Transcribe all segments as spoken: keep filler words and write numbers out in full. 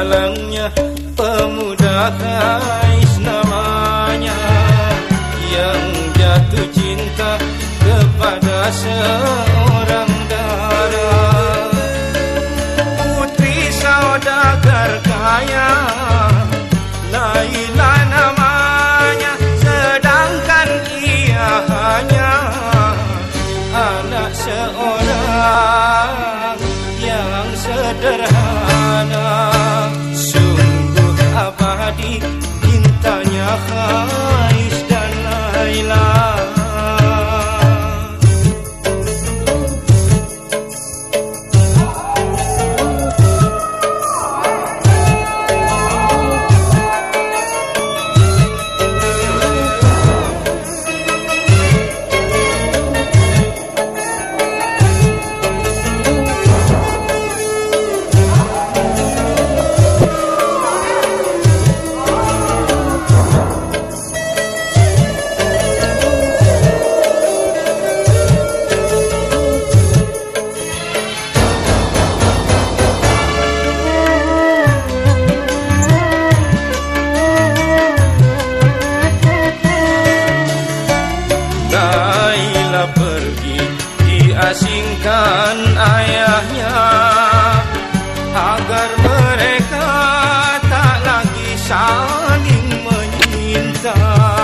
malangnya pemuda Kais namanya, yang jatuh cinta kepada seorang dara. Putri saudagar kaya, Laila namanya, sedangkan ia hanya anak seorang yang sederhana. Sungguh abadi cintanya Kais dan Laila. Laila pergi diasingkan ayahnya, agar mereka tak lagi saling menyinta.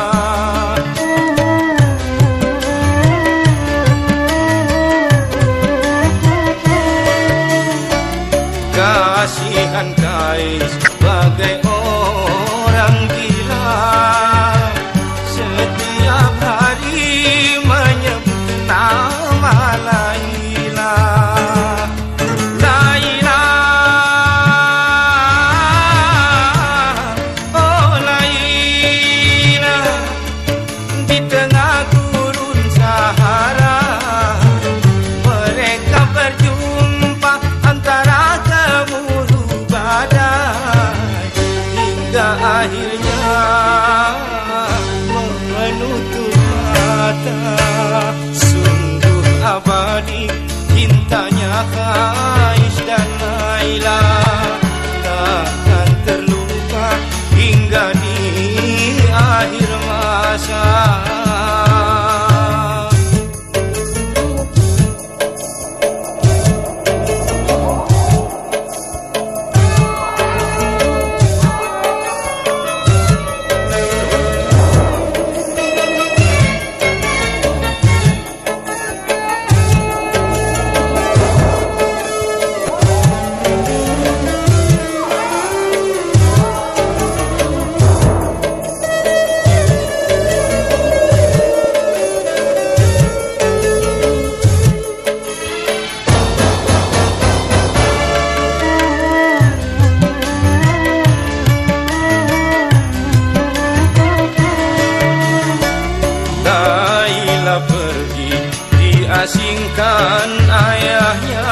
Kasihan Kais bagai orang gila, setiap hari menyebut nama Laila. Laila, oh Laila, di tengah gurun Sahara mereka berjumpa antara gemuruh badai, hingga akhirnya menutup mata. Sungguh abadi cintanya Kais dan Laila, takkan terluka hingga di akhir masa. Laila pergi diasingkan ayahnya,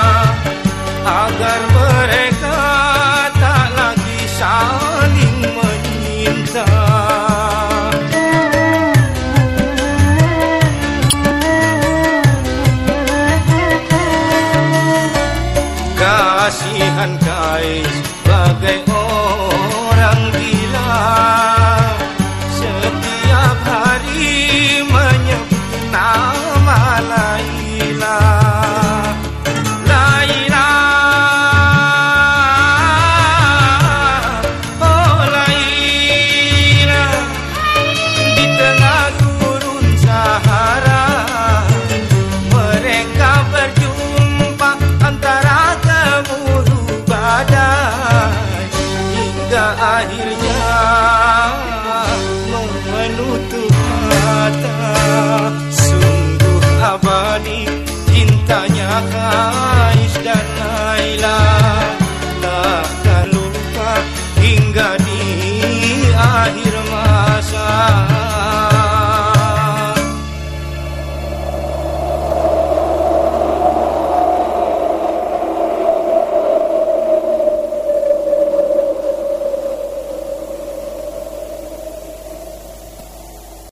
agar mereka tak lagi saling menyinta. Kasihan Kais bagai orang gila, setiap hari menyebut nama Laila. Laila, oh Laila, di tengah gurun Sahara mereka berjumpa antara gemuruh badai, hingga akhirnya menutup mata.